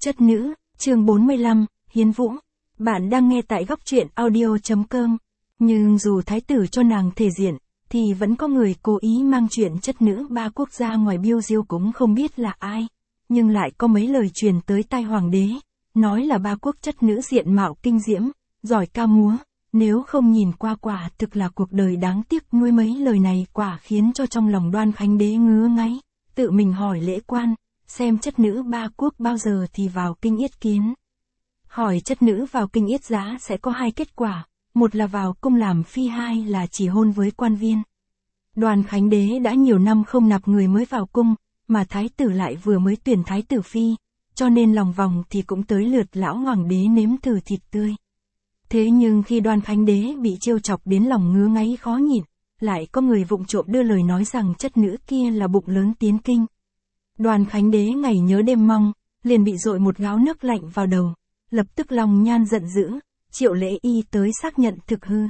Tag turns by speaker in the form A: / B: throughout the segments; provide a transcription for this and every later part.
A: Chất nữ, chương 45, Hiến Vũ. Bạn đang nghe tại góc truyện audio.com. Nhưng dù thái tử cho nàng thể diện, thì vẫn có người cố ý mang chuyện chất nữ ba quốc gia ngoài biêu diêu, cũng không biết là ai. Nhưng lại có mấy lời truyền tới tai hoàng đế, nói là ba quốc chất nữ diện mạo kinh diễm, giỏi ca múa. Nếu không nhìn qua quả thực là cuộc đời đáng tiếc nuôi. Mấy lời này quả khiến cho trong lòng Đoan Khánh đế ngứa ngáy, tự mình hỏi lễ quan, xem chất nữ ba quốc bao giờ thì vào kinh yết kiến. Hỏi chất nữ vào kinh yết giá sẽ có hai kết quả, một là vào cung làm phi, hai là chỉ hôn với quan viên. Đoan Khánh đế đã nhiều năm không nạp người mới vào cung, mà thái tử lại vừa mới tuyển thái tử phi, cho nên lòng vòng thì cũng tới lượt lão hoàng đế nếm thử thịt tươi. Thế nhưng khi Đoan Khánh đế bị trêu chọc đến lòng ngứa ngáy khó nhịn, lại có người vụng trộm đưa lời nói rằng chất nữ kia là bụng lớn tiến kinh. Đoan Khánh đế ngày nhớ đêm mong, liền bị dội một gáo nước lạnh vào đầu, lập tức lòng nhan giận dữ, triệu Lễ Y tới xác nhận thực hư.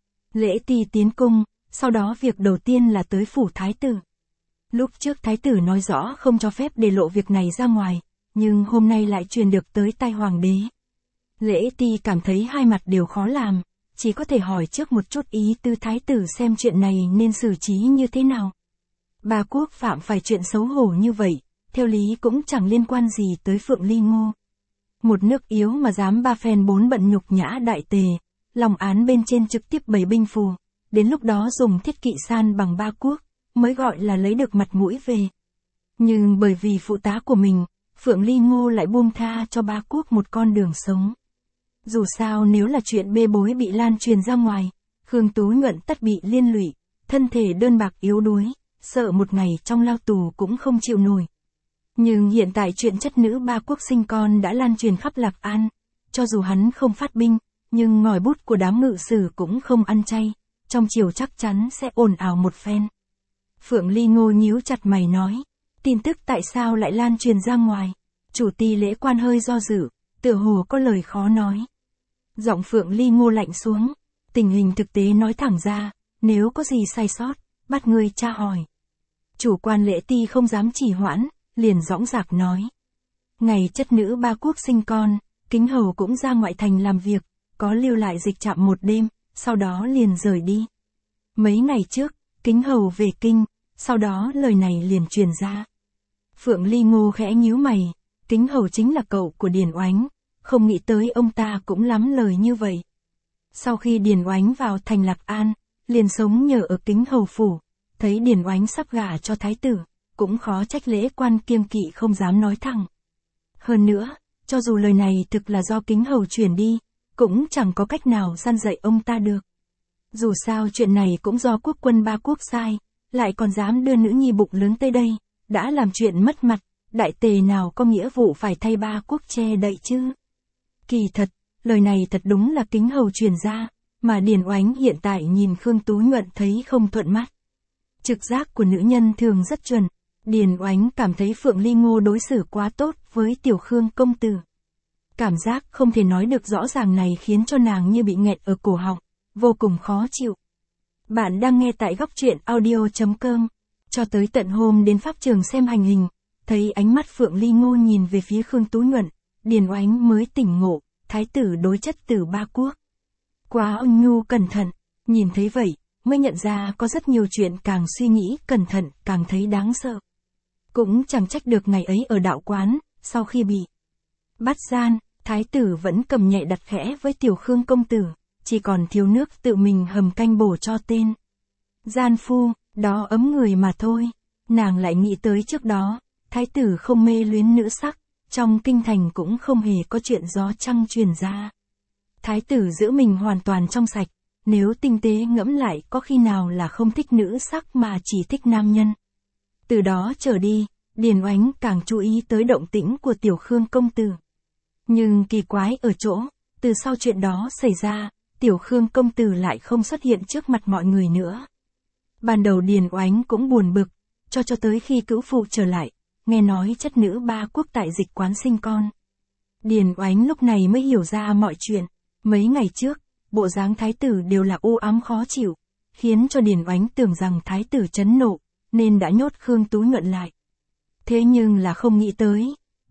A: Lễ Ti tiến cung, sau đó việc đầu tiên là tới phủ thái tử. Lúc trước thái tử nói rõ không cho phép để lộ việc này ra ngoài, nhưng hôm nay lại truyền được tới tai hoàng đế. Lễ Ti cảm thấy hai mặt đều khó làm, chỉ có thể hỏi trước một chút ý tư thái tử xem chuyện này nên xử trí như thế nào. Ba quốc phạm phải chuyện xấu hổ như vậy, theo lý cũng chẳng liên quan gì tới Phượng Ly Ngô. Một nước yếu mà dám ba phen bốn bận nhục nhã đại tề, lòng án bên trên trực tiếp bày binh phù, đến lúc đó dùng thiết kỵ san bằng ba quốc, mới gọi là lấy được mặt mũi về. Nhưng bởi vì phụ tá của mình, Phượng Ly Ngô lại buông tha cho ba quốc một con đường sống. Dù sao nếu là chuyện bê bối bị lan truyền ra ngoài, Khương Tú Nhuận tất bị liên lụy, thân thể đơn bạc yếu đuối, sợ một ngày trong lao tù cũng không chịu nổi. Nhưng hiện tại chuyện chất nữ ba quốc sinh con đã lan truyền khắp Lạc An, cho dù hắn không phát binh, nhưng ngòi bút của đám ngự sử cũng không ăn chay, trong chiều chắc chắn sẽ ồn ào một phen. Phượng Ly Ngô nhíu chặt mày nói, tin tức tại sao lại lan truyền ra ngoài? Chủ ty lễ quan hơi do dự, tựa hồ có lời khó nói. Giọng Phượng Ly Ngô lạnh xuống, tình hình thực tế nói thẳng ra, nếu có gì sai sót, bắt ngươi tra hỏi. Chủ quan Lễ Ti không dám trì hoãn, liền dõng dạc nói. Ngày chất nữ ba quốc sinh con, Kính Hầu cũng ra ngoại thành làm việc, có lưu lại dịch trạm một đêm, sau đó liền rời đi. Mấy ngày trước, Kính Hầu về kinh, sau đó lời này liền truyền ra. Phượng Ly Ngô khẽ nhíu mày, Kính Hầu chính là cậu của Điền Oánh, không nghĩ tới ông ta cũng lắm lời như vậy. Sau khi Điền Oánh vào thành Lạc An, liền sống nhờ ở Kính Hầu phủ, thấy Điền Oánh sắp gả cho thái tử, cũng khó trách lễ quan kiêng kỵ không dám nói thẳng. Hơn nữa, cho dù lời này thực là do Kính Hầu truyền đi, cũng chẳng có cách nào gian dạy ông ta được. Dù sao chuyện này cũng do quốc quân ba quốc sai, lại còn dám đưa nữ nhi bụng lớn tới đây, đã làm chuyện mất mặt, đại tề nào có nghĩa vụ phải thay ba quốc che đậy chứ. Kỳ thật, lời này thật đúng là Kính Hầu truyền ra, mà Điền Oánh hiện tại nhìn Khương Tú Nhuận thấy không thuận mắt. Trực giác của nữ nhân thường rất chuẩn, Điền Oánh cảm thấy Phượng Ly Ngô đối xử quá tốt với tiểu Khương công tử. Cảm giác không thể nói được rõ ràng này khiến cho nàng như bị nghẹt ở cổ họng, vô cùng khó chịu. Bạn đang nghe tại góc truyện audio.com. Cho tới tận hôm đến pháp trường xem hành hình, thấy ánh mắt Phượng Ly Ngô nhìn về phía Khương Tú Nhuận, Điền Oánh mới tỉnh ngộ, thái tử đối chất tử ba quốc. Quá ôn nhu cẩn thận, nhìn thấy vậy, mới nhận ra có rất nhiều chuyện càng suy nghĩ cẩn thận càng thấy đáng sợ. Cũng chẳng trách được ngày ấy ở đạo quán, sau khi bị bắt gian, thái tử vẫn cầm nhẹ đặt khẽ với tiểu Khương công tử, chỉ còn thiếu nước tự mình hầm canh bổ cho tên gian phu, đó ấm người mà thôi. Nàng lại nghĩ tới trước đó, thái tử không mê luyến nữ sắc, trong kinh thành cũng không hề có chuyện gió trăng truyền ra. Thái tử giữ mình hoàn toàn trong sạch, nếu tinh tế ngẫm lại có khi nào là không thích nữ sắc mà chỉ thích nam nhân. Từ đó trở đi, Điền Oánh càng chú ý tới động tĩnh của tiểu Khương công tử. Nhưng kỳ quái ở chỗ, từ sau chuyện đó xảy ra, tiểu Khương công tử lại không xuất hiện trước mặt mọi người nữa. Ban đầu Điền Oánh cũng buồn bực, cho tới khi cữu phụ trở lại, nghe nói chất nữ ba quốc tại dịch quán sinh con. Điền Oánh lúc này mới hiểu ra mọi chuyện, mấy ngày trước, bộ dáng thái tử đều là u ám khó chịu, khiến cho Điền Oánh tưởng rằng thái tử chấn nộ, nên đã nhốt Khương Tú Nhuận lại. Thế nhưng là không nghĩ tới,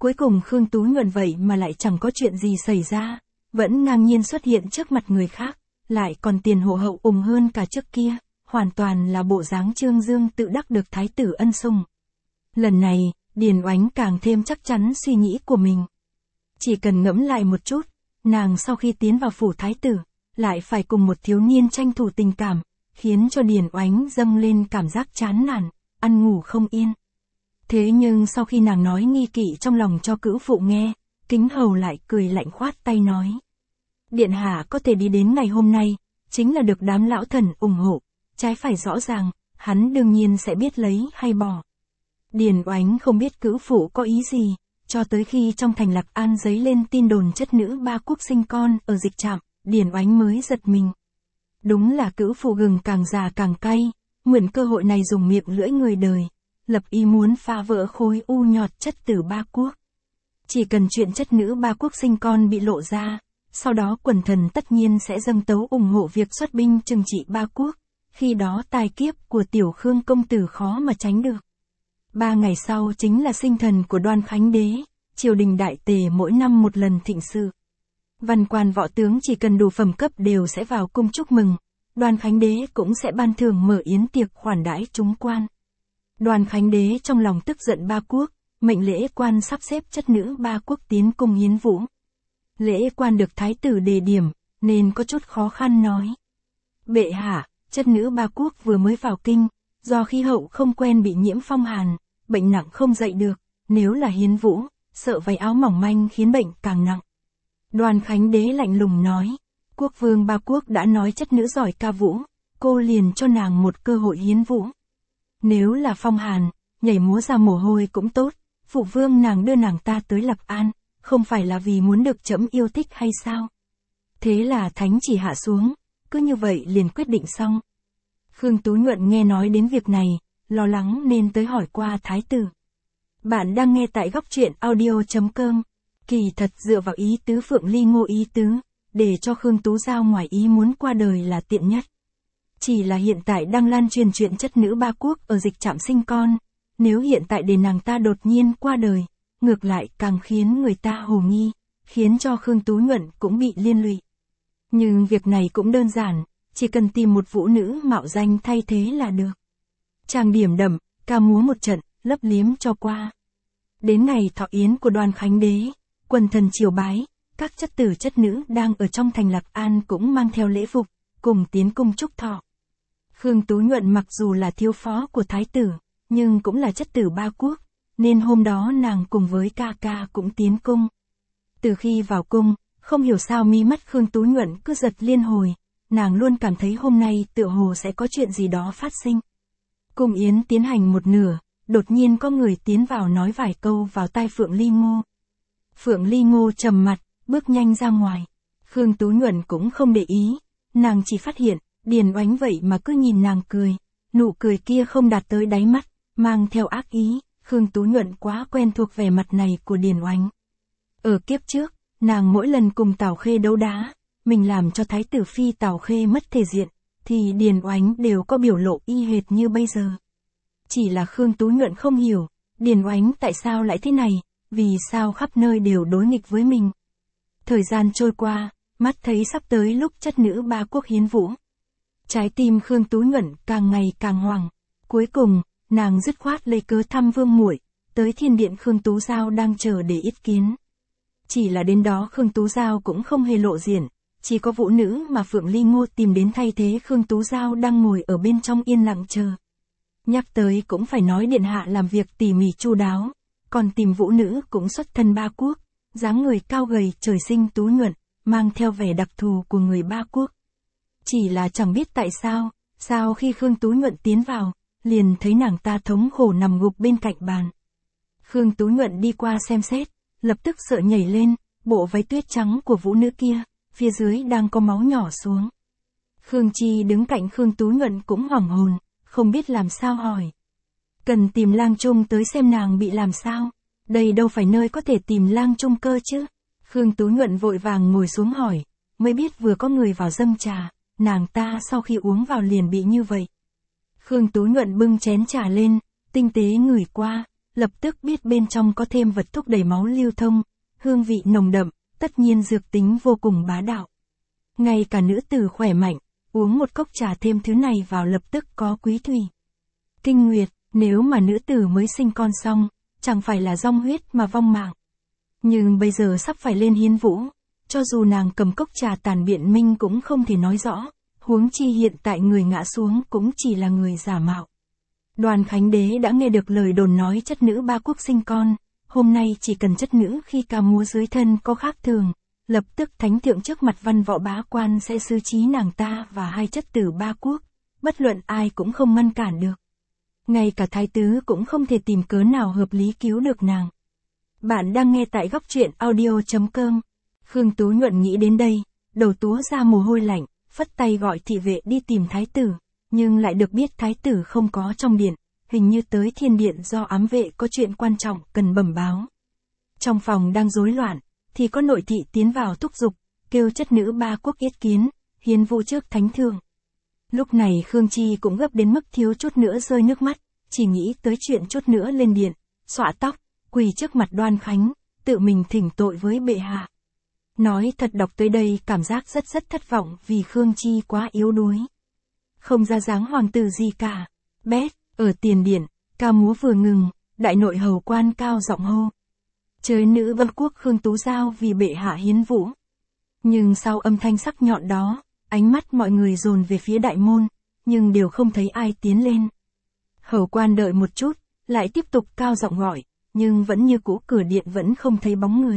A: Cuối cùng Khương Tú Nhuận vậy mà lại chẳng có chuyện gì xảy ra, vẫn ngang nhiên xuất hiện trước mặt người khác, lại còn tiền hộ hậu ủng hơn cả trước kia, hoàn toàn là bộ dáng trương dương tự đắc được thái tử ân sủng. Lần này, Điền Oánh càng thêm chắc chắn suy nghĩ của mình. Chỉ cần ngẫm lại một chút, nàng sau khi tiến vào phủ thái tử, lại phải cùng một thiếu niên tranh thủ tình cảm, khiến cho Điền Oánh dâng lên cảm giác chán nản, ăn ngủ không yên. Thế nhưng sau khi nàng nói nghi kỵ trong lòng cho cữu phụ nghe, Kính Hầu lại cười lạnh khoát tay nói. Điện hạ có thể đi đến ngày hôm nay, chính là được đám lão thần ủng hộ, trái phải rõ ràng, hắn đương nhiên sẽ biết lấy hay bỏ. Điền Oánh không biết cữu phụ có ý gì, cho tới khi trong thành Lạc An dấy lên tin đồn chất nữ ba quốc sinh con ở dịch trạm, Điền Oánh mới giật mình. Đúng là cữu phụ gừng càng già càng cay, mượn cơ hội này dùng miệng lưỡi người đời, lập ý muốn phá vỡ khối u nhọt chất tử ba quốc. Chỉ cần chuyện chất nữ ba quốc sinh con bị lộ ra, sau đó quần thần tất nhiên sẽ dâng tấu ủng hộ việc xuất binh trừng trị ba quốc, khi đó tai kiếp của tiểu Khương công tử khó mà tránh được. 3 ngày sau chính là sinh thần của Đoan Khánh Đế, triều đình đại tề mỗi năm một lần thịnh sự. Văn quan võ tướng chỉ cần đủ phẩm cấp đều sẽ vào cung chúc mừng, Đoan Khánh Đế cũng sẽ ban thưởng mở yến tiệc khoản đãi chúng quan. Đoan Khánh Đế trong lòng tức giận ba quốc, mệnh lễ quan sắp xếp chất nữ ba quốc tiến cung hiến vũ. Lễ quan được thái tử đề điểm, nên có chút khó khăn nói. Bệ hạ, chất nữ ba quốc vừa mới vào kinh, do khí hậu không quen bị nhiễm phong hàn, bệnh nặng không dậy được, nếu là hiến vũ, sợ váy áo mỏng manh khiến bệnh càng nặng. Đoan Khánh Đế lạnh lùng nói, quốc vương ba quốc đã nói chất nữ giỏi ca vũ, cô liền cho nàng một cơ hội hiến vũ. Nếu là phong hàn, nhảy múa ra mồ hôi cũng tốt, phụ vương nàng đưa nàng ta tới Lạc An, không phải là vì muốn được trẫm yêu thích hay sao? Thế là thánh chỉ hạ xuống, cứ như vậy liền quyết định xong. Khương Tú Nhuận nghe nói đến việc này, lo lắng nên tới hỏi qua thái tử. Bạn đang nghe tại góc truyện audio.com. Kỳ thật dựa vào ý tứ Phượng Ly Ngô ý tứ, để cho Khương Tú Giao ngoài ý muốn qua đời là tiện nhất. Chỉ là hiện tại đang lan truyền chuyện chất nữ ba quốc ở dịch trạm sinh con, nếu hiện tại để nàng ta đột nhiên qua đời, ngược lại càng khiến người ta hồ nghi, khiến cho Khương Tú Nhuận cũng bị liên lụy. Nhưng việc này cũng đơn giản, chỉ cần tìm một vũ nữ mạo danh thay thế là được. Trang điểm đậm, ca múa một trận, lấp liếm cho qua. Đến ngày thọ yến của Đoan Khánh Đế, quần thần triều bái, các chất tử chất nữ đang ở trong thành Lạc An cũng mang theo lễ phục, cùng tiến cung chúc thọ. Khương Tú Nhuận mặc dù là thiếu phó của thái tử, nhưng cũng là chất tử ba quốc, nên hôm đó nàng cùng với ca ca cũng tiến cung. Từ khi vào cung, không hiểu sao mi mắt Khương Tú Nhuận cứ giật liên hồi, nàng luôn cảm thấy hôm nay tựa hồ sẽ có chuyện gì đó phát sinh. Cung yến tiến hành một nửa, đột nhiên có người tiến vào nói vài câu vào tai Phượng Ly Ngô. Phượng Ly Ngô trầm mặt, bước nhanh ra ngoài. Khương Tú Nhuận cũng không để ý, nàng chỉ phát hiện, Điền Oánh vậy mà cứ nhìn nàng cười, nụ cười kia không đạt tới đáy mắt, mang theo ác ý. Khương Tú Nhuận quá quen thuộc vẻ mặt này của Điền Oánh. Ở kiếp trước, nàng mỗi lần cùng Tào Khê đấu đá, mình làm cho thái tử phi Tào Khê mất thể diện, thì Điền Oánh đều có biểu lộ y hệt như bây giờ. Chỉ là Khương Tú Nhuận không hiểu, Điền Oánh tại sao lại thế này, vì sao khắp nơi đều đối nghịch với mình. Thời gian trôi qua, mắt thấy sắp tới lúc chất nữ ba quốc hiến vũ. Trái tim Khương Tú Nhuận càng ngày càng hoảng, cuối cùng, nàng dứt khoát lấy cớ thăm vương muội, tới thiên điện Khương Tú Giao đang chờ để yết kiến. Chỉ là đến đó Khương Tú Giao cũng không hề lộ diện, chỉ có vũ nữ mà Phượng Ly Ngô tìm đến thay thế Khương Tú Giao đang ngồi ở bên trong yên lặng chờ. Nhắc tới cũng phải nói điện hạ làm việc tỉ mỉ chu đáo, còn tìm vũ nữ cũng xuất thân ba quốc, dáng người cao gầy trời sinh tú nhuận, mang theo vẻ đặc thù của người ba quốc. Chỉ là chẳng biết tại sao khi Khương Tú Nhuận tiến vào, liền thấy nàng ta thống khổ nằm gục bên cạnh bàn. Khương Tú Nhuận đi qua xem xét, lập tức sợ nhảy lên, bộ váy tuyết trắng của vũ nữ kia, phía dưới đang có máu nhỏ xuống. Khương Chi đứng cạnh Khương Tú Nhuận cũng hoảng hồn, không biết làm sao hỏi. Cần tìm lang trung tới xem nàng bị làm sao, đây đâu phải nơi có thể tìm lang trung cơ chứ. Khương Tú Nhuận vội vàng ngồi xuống hỏi, mới biết vừa có người vào dâng trà, nàng ta sau khi uống vào liền bị như vậy. Khương Tú Nhuận bưng chén trà lên, tinh tế ngửi qua, lập tức biết bên trong có thêm vật thúc đẩy máu lưu thông, hương vị nồng đậm, tất nhiên dược tính vô cùng bá đạo. Ngay cả nữ tử khỏe mạnh, uống một cốc trà thêm thứ này vào lập tức có quý thủy. Kinh nguyệt, nếu mà nữ tử mới sinh con xong, chẳng phải là dong huyết mà vong mạng. Nhưng bây giờ sắp phải lên hiến vũ, cho dù nàng cầm cốc trà tàn biện minh cũng không thể nói rõ, huống chi hiện tại người ngã xuống cũng chỉ là người giả mạo. Đoàn Khánh Đế đã nghe được lời đồn nói chất nữ ba quốc sinh con, hôm nay chỉ cần chất nữ khi ca múa dưới thân có khác thường, lập tức thánh thượng trước mặt văn võ bá quan sẽ xử trí nàng ta và hai chất tử ba quốc, bất luận ai cũng không ngăn cản được. Ngay cả thái tứ cũng không thể tìm cớ nào hợp lý cứu được nàng. Bạn đang nghe tại góc truyện audio.com. Khương Tú Nhuận nghĩ đến đây, đầu túa ra mồ hôi lạnh, phất tay gọi thị vệ đi tìm thái tử, nhưng lại được biết thái tử không có trong điện, hình như tới thiên điện do ám vệ có chuyện quan trọng cần bẩm báo. Trong phòng đang rối loạn, thì có nội thị tiến vào thúc giục, kêu chất nữ ba quốc yết kiến, hiến vũ trước thánh thượng. Lúc này Khương Chi cũng gấp đến mức thiếu chút nữa rơi nước mắt, chỉ nghĩ tới chuyện chút nữa lên điện, xõa tóc, quỳ trước mặt Đoan Khánh, tự mình thỉnh tội với bệ hạ. Nói thật đọc tới đây cảm giác rất thất vọng vì Khương Chi quá yếu đuối. Không ra dáng hoàng tử gì cả. Bét, ở tiền điện, ca múa vừa ngừng, đại nội hầu quan cao giọng hô. Trời nữ vân quốc Khương Tú Giao vì bệ hạ hiến vũ. Nhưng sau âm thanh sắc nhọn đó, ánh mắt mọi người dồn về phía đại môn, nhưng đều không thấy ai tiến lên. Hầu quan đợi một chút, lại tiếp tục cao giọng gọi, nhưng vẫn như cũ cửa điện vẫn không thấy bóng người.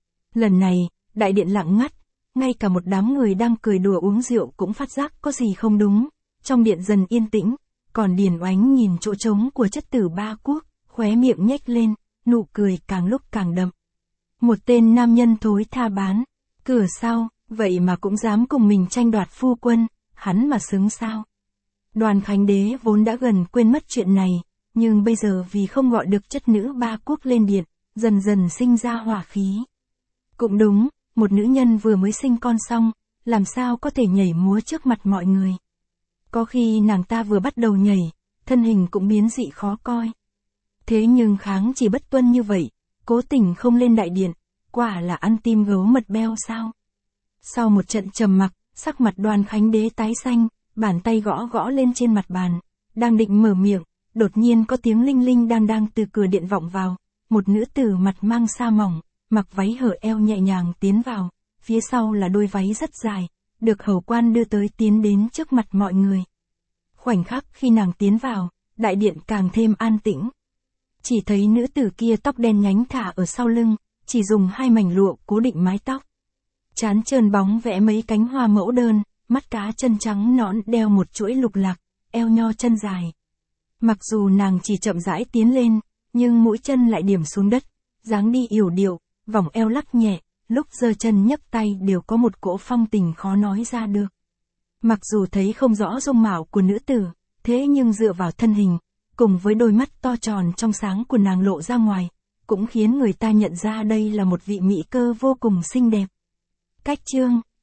A: Lần này, đại điện lặng ngắt, ngay cả một đám người đang cười đùa uống rượu cũng phát giác có gì không đúng. Trong điện dần yên tĩnh, còn Điền Oánh nhìn chỗ trống của chất tử ba quốc, khóe miệng nhếch lên, nụ cười càng lúc càng đậm. Một tên nam nhân thối tha bán, cửa sau, vậy mà cũng dám cùng mình tranh đoạt phu quân, hắn mà xứng sao. Đoàn Khánh Đế vốn đã gần quên mất chuyện này, nhưng bây giờ vì không gọi được chất nữ ba quốc lên điện, dần dần sinh ra hỏa khí. Cũng đúng, một nữ nhân vừa mới sinh con xong, làm sao có thể nhảy múa trước mặt mọi người. Có khi nàng ta vừa bắt đầu nhảy, thân hình cũng biến dị khó coi. Thế nhưng kháng chỉ bất tuân như vậy, cố tình không lên đại điện, quả là ăn tim gấu mật beo sao. Sau một trận trầm mặc, sắc mặt Đoàn Khánh Đế tái xanh, bàn tay gõ lên trên mặt bàn, đang định mở miệng, đột nhiên có tiếng linh linh đang từ cửa điện vọng vào, một nữ tử mặt mang sa mỏng, mặc váy hở eo nhẹ nhàng tiến vào, phía sau là đôi váy rất dài, được hầu quan đưa tới tiến đến trước mặt mọi người. Khoảnh khắc khi nàng tiến vào, đại điện càng thêm an tĩnh. Chỉ thấy nữ tử kia tóc đen nhánh thả ở sau lưng, chỉ dùng hai mảnh lụa cố định mái tóc. Trán trơn bóng vẽ mấy cánh hoa mẫu đơn, mắt cá chân trắng nõn đeo một chuỗi lục lạc, eo nho chân dài. Mặc dù nàng chỉ chậm rãi tiến lên, nhưng mũi chân lại điểm xuống đất, dáng đi yểu điệu, vòng eo lắc nhẹ, lúc giơ chân nhấc tay đều có một cỗ phong tình khó nói ra được. Mặc dù thấy không rõ dung mạo của nữ tử, thế nhưng dựa vào thân hình, cùng với đôi mắt to tròn trong sáng của nàng lộ ra ngoài, cũng khiến người ta nhận ra đây là một vị mỹ cơ vô cùng xinh đẹp. Cách chương